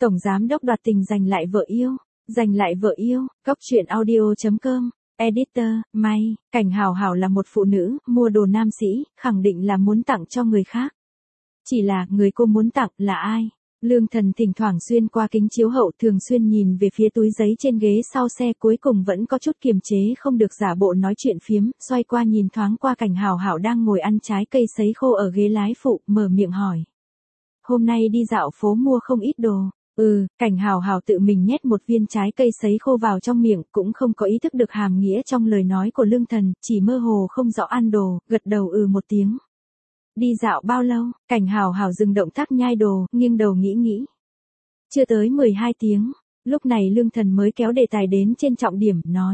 Tổng giám đốc đoạt tình giành lại vợ yêu. Giành lại vợ yêu, Góc truyện audio.com. Editor, May, Cảnh Hào Hào là một phụ nữ, mua đồ nam sĩ, khẳng định là muốn tặng cho người khác. Chỉ là, người cô muốn tặng là ai? Lương Thần thỉnh thoảng xuyên qua kính chiếu hậu thường xuyên nhìn về phía túi giấy trên ghế sau xe, cuối cùng vẫn có chút kiềm chế không được giả bộ nói chuyện phiếm, xoay qua nhìn thoáng qua Cảnh Hào Hào đang ngồi ăn trái cây sấy khô ở ghế lái phụ, mở miệng hỏi. Hôm nay đi dạo phố mua không ít đồ. Cảnh Hào Hào tự mình nhét một viên trái cây sấy khô vào trong miệng, cũng không có ý thức được hàm nghĩa trong lời nói của Lương Thần, chỉ mơ hồ không rõ ăn đồ, gật đầu một tiếng. Đi dạo bao lâu? Cảnh Hào Hào dừng động tác nhai đồ, nghiêng đầu nghĩ. Chưa tới 12 tiếng, lúc này Lương Thần mới kéo đề tài đến trên trọng điểm, nói.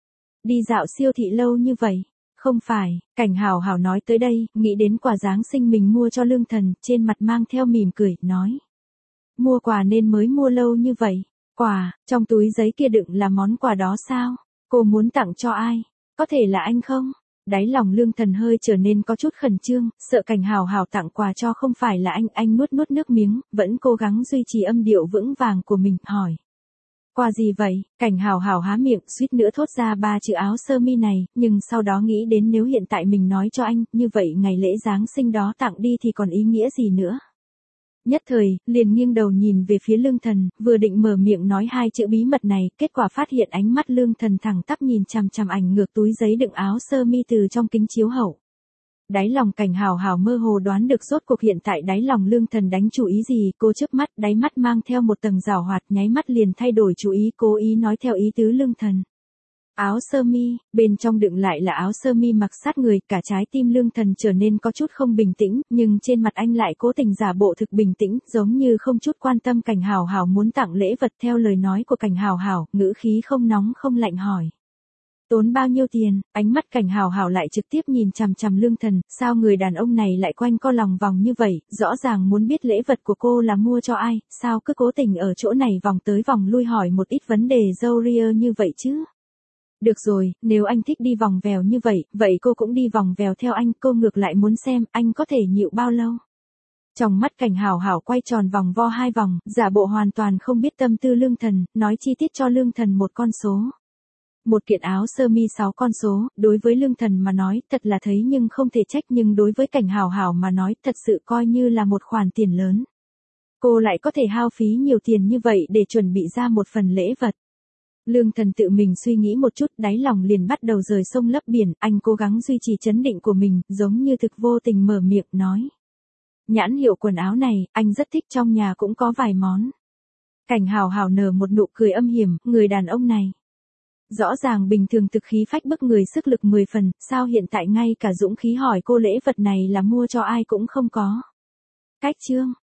Đi dạo siêu thị lâu như vậy? Không phải, Cảnh Hào Hào nói tới đây, nghĩ đến quà Giáng sinh mình mua cho Lương Thần, trên mặt mang theo mỉm cười, nói. Mua quà nên mới mua lâu như vậy. Quà, trong túi giấy kia đựng là món quà đó sao? Cô muốn tặng cho ai? Có thể là anh không? Đáy lòng Lương Thần hơi trở nên có chút khẩn trương, sợ Cảnh Hào Hào tặng quà cho không phải là anh nuốt nước miếng, vẫn cố gắng duy trì âm điệu vững vàng của mình, hỏi. Quà gì vậy? Cảnh Hào Hào há miệng, suýt nữa thốt ra 3 chữ áo sơ mi này, nhưng sau đó nghĩ đến nếu hiện tại mình nói cho anh, như vậy ngày lễ Giáng sinh đó tặng đi thì còn ý nghĩa gì nữa? Nhất thời, liền nghiêng đầu nhìn về phía Lương Thần, vừa định mở miệng nói 2 chữ bí mật này, kết quả phát hiện ánh mắt Lương Thần thẳng tắp nhìn chằm chằm ảnh ngược túi giấy đựng áo sơ mi từ trong kính chiếu hậu. Đáy lòng Cảnh Hào Hào mơ hồ đoán được rốt cuộc hiện tại đáy lòng Lương Thần đánh chủ ý gì, cô chớp mắt, đáy mắt mang theo một tầng giảo hoạt, nháy mắt liền thay đổi chủ ý, cố ý nói theo ý tứ Lương Thần. Áo sơ mi, bên trong đựng lại là áo sơ mi mặc sát người, cả trái tim Lương Thần trở nên có chút không bình tĩnh, nhưng trên mặt anh lại cố tình giả bộ thực bình tĩnh, giống như không chút quan tâm Cảnh Hào Hào muốn tặng lễ vật. Theo lời nói của Cảnh Hào Hào, ngữ khí không nóng không lạnh hỏi. Tốn bao nhiêu tiền? Ánh mắt Cảnh Hào Hào lại trực tiếp nhìn chằm chằm Lương Thần, sao người đàn ông này lại quanh co lòng vòng như vậy, rõ ràng muốn biết lễ vật của cô là mua cho ai, sao cứ cố tình ở chỗ này vòng tới vòng lui hỏi một ít vấn đề râu ria như vậy chứ? Được rồi, nếu anh thích đi vòng vèo như vậy, vậy cô cũng đi vòng vèo theo anh, cô ngược lại muốn xem anh có thể nhịn bao lâu. Trong mắt Cảnh Hào Hào quay tròn vòng vo 2 vòng, giả bộ hoàn toàn không biết tâm tư Lương Thần, nói chi tiết cho Lương Thần một con số. Một kiện áo sơ mi 6 con số, đối với Lương Thần mà nói, thật là thấy nhưng không thể trách, nhưng đối với Cảnh Hào Hào mà nói, thật sự coi như là một khoản tiền lớn. Cô lại có thể hao phí nhiều tiền như vậy để chuẩn bị ra một phần lễ vật. Lương Thần tự mình suy nghĩ một chút, đáy lòng liền bắt đầu rời sông lấp biển, anh cố gắng duy trì trấn định của mình, giống như thực vô tình mở miệng nói. Nhãn hiệu quần áo này, anh rất thích, trong nhà cũng có vài món. Cảnh Hào Hào nở một nụ cười âm hiểm, người đàn ông này. Rõ ràng bình thường thực khí phách bức người, sức lực 10 phần, sao hiện tại ngay cả dũng khí hỏi cô lễ vật này là mua cho ai cũng không có. Cách chương,